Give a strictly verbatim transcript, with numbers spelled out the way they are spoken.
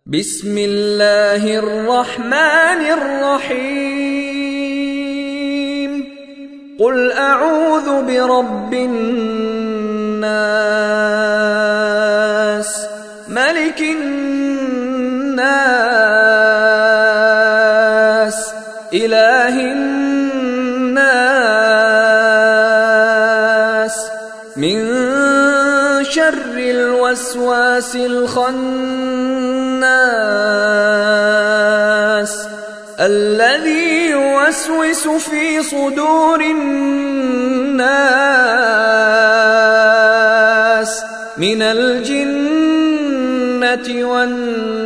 بسم الله الرحمن الرحيم قل أعوذ برب الناس ملك الناس إله الناس من شر الوسواس الخناس الذي يوسوس في صدور الناس من الجنة والناس